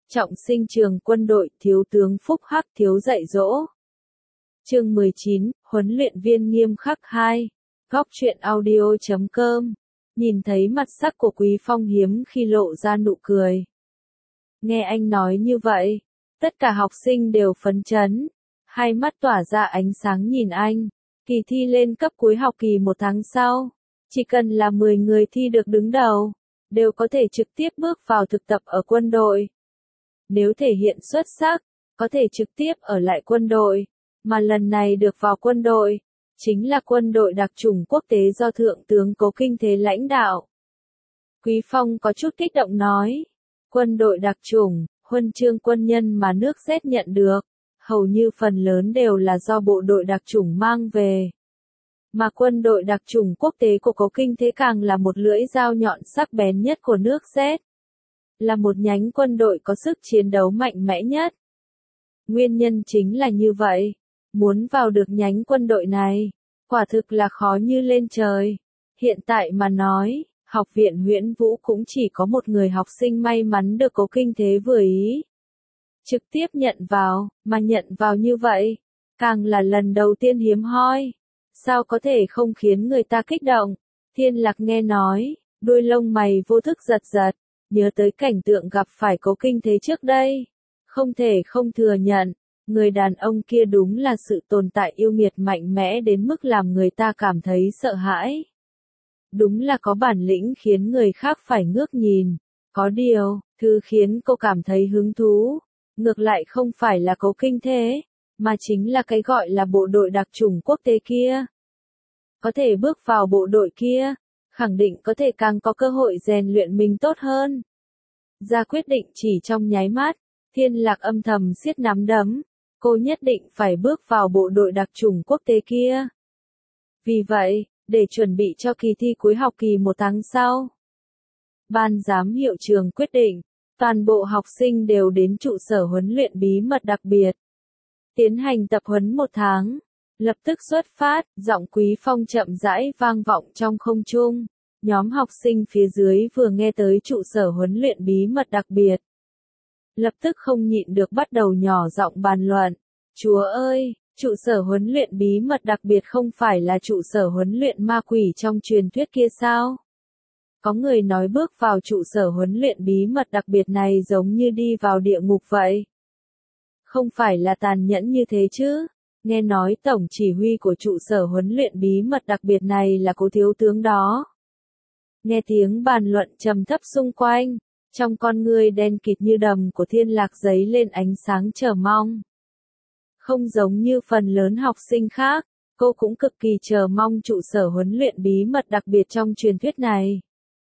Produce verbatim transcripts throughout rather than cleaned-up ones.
Trọng sinh trường quân đội, thiếu tướng Phúc Hắc thiếu dạy dỗ. Chương mười chín, huấn luyện viên nghiêm khắc hai. Góc truyện audio chấm com. Nhìn thấy mặt sắc của Quý Phong hiếm khi lộ ra nụ cười. Nghe anh nói như vậy, tất cả học sinh đều phấn chấn, hai mắt tỏa ra ánh sáng nhìn anh. Kỳ thi lên cấp cuối học kỳ một tháng sau, chỉ cần là mười người thi được đứng đầu, đều có thể trực tiếp bước vào thực tập ở quân đội. Nếu thể hiện xuất sắc, có thể trực tiếp ở lại quân đội, mà lần này được vào quân đội, chính là quân đội đặc chủng quốc tế do Thượng tướng Cố Kinh Thế lãnh đạo. Quý Phong có chút kích động nói, quân đội đặc chủng, huân chương quân nhân mà nước Z nhận được, hầu như phần lớn đều là do bộ đội đặc chủng mang về. Mà quân đội đặc chủng quốc tế của Cố Kinh Thế càng là một lưỡi dao nhọn sắc bén nhất của nước Z. Là một nhánh quân đội có sức chiến đấu mạnh mẽ nhất. Nguyên nhân chính là như vậy, muốn vào được nhánh quân đội này, quả thực là khó như lên trời. Hiện tại mà nói, học viện Huyễn Vũ cũng chỉ có một người học sinh may mắn được Cố Kinh Thế vừa ý. Trực tiếp nhận vào, mà nhận vào như vậy, càng là lần đầu tiên hiếm hoi. Sao có thể không khiến người ta kích động? Thiên Lạc nghe nói, đuôi lông mày vô thức giật giật, nhớ tới cảnh tượng gặp phải Cố Kinh Thế trước đây. Không thể không thừa nhận, người đàn ông kia đúng là sự tồn tại yêu nghiệt mạnh mẽ đến mức làm người ta cảm thấy sợ hãi. Đúng là có bản lĩnh khiến người khác phải ngước nhìn. Có điều, thứ khiến cô cảm thấy hứng thú, ngược lại không phải là Cố Kinh Thế, mà chính là cái gọi là bộ đội đặc chủng quốc tế kia. Có thể bước vào bộ đội kia, khẳng định có thể càng có cơ hội rèn luyện mình tốt hơn. Ra quyết định chỉ trong nháy mắt, Thiên Lạc âm thầm siết nắm đấm, cô nhất định phải bước vào bộ đội đặc chủng quốc tế kia. Vì vậy, để chuẩn bị cho kỳ thi cuối học kỳ một tháng sau, ban giám hiệu trường quyết định, toàn bộ học sinh đều đến trụ sở huấn luyện bí mật đặc biệt. Tiến hành tập huấn một tháng, lập tức xuất phát, giọng Quý Phong chậm rãi vang vọng trong không trung. Nhóm học sinh phía dưới vừa nghe tới trụ sở huấn luyện bí mật đặc biệt, lập tức không nhịn được bắt đầu nhỏ giọng bàn luận. Chúa ơi, trụ sở huấn luyện bí mật đặc biệt không phải là trụ sở huấn luyện ma quỷ trong truyền thuyết kia sao? Có người nói bước vào trụ sở huấn luyện bí mật đặc biệt này giống như đi vào địa ngục vậy. Không phải là tàn nhẫn như thế chứ? Nghe nói tổng chỉ huy của trụ sở huấn luyện bí mật đặc biệt này là Cố thiếu tướng đó. Nghe tiếng bàn luận trầm thấp xung quanh, trong con ngươi đen kịt như đầm của Thiên Lạc giấy lên ánh sáng chờ mong. Không giống như phần lớn học sinh khác, cô cũng cực kỳ chờ mong trụ sở huấn luyện bí mật đặc biệt trong truyền thuyết này.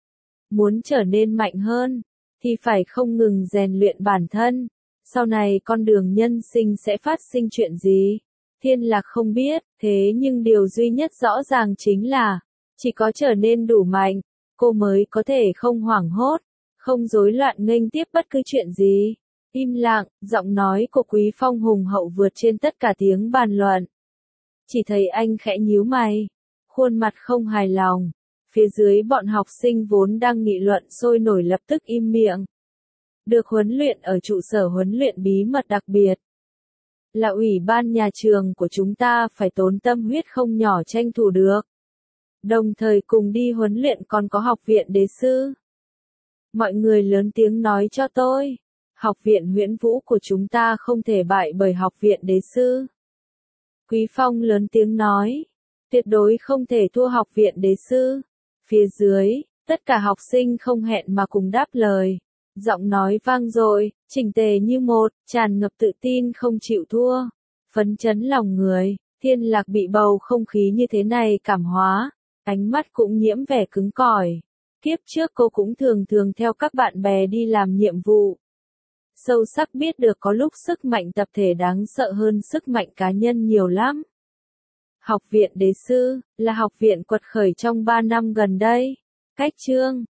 Muốn trở nên mạnh hơn, thì phải không ngừng rèn luyện bản thân. Sau này con đường nhân sinh sẽ phát sinh chuyện gì? Thiên Lạc không biết, thế nhưng điều duy nhất rõ ràng chính là, chỉ có trở nên đủ mạnh, cô mới có thể không hoảng hốt, không rối loạn nghênh tiếp bất cứ chuyện gì. Im lặng, giọng nói của Quý Phong hùng hậu vượt trên tất cả tiếng bàn luận. Chỉ thấy anh khẽ nhíu mày, khuôn mặt không hài lòng. Phía dưới bọn học sinh vốn đang nghị luận sôi nổi lập tức im miệng. Được huấn luyện ở trụ sở huấn luyện bí mật đặc biệt, là ủy ban nhà trường của chúng ta phải tốn tâm huyết không nhỏ tranh thủ được. Đồng thời cùng đi huấn luyện còn có học viện đế sư. Mọi người lớn tiếng nói cho tôi, học viện Huyễn Vũ của chúng ta không thể bại bởi học viện đế sư. Quý Phong lớn tiếng nói, tuyệt đối không thể thua học viện đế sư. Phía dưới, tất cả học sinh không hẹn mà cùng đáp lời. Giọng nói vang dội, chỉnh tề như một, tràn ngập tự tin không chịu thua. Phấn chấn lòng người, Thiên Lạc bị bầu không khí như thế này cảm hóa. Ánh mắt cũng nhiễm vẻ cứng cỏi. Kiếp trước cô cũng thường thường theo các bạn bè đi làm nhiệm vụ. Sâu sắc biết được có lúc sức mạnh tập thể đáng sợ hơn sức mạnh cá nhân nhiều lắm. Học viện đế sư, là học viện quật khởi trong ba năm gần đây. Cách chương,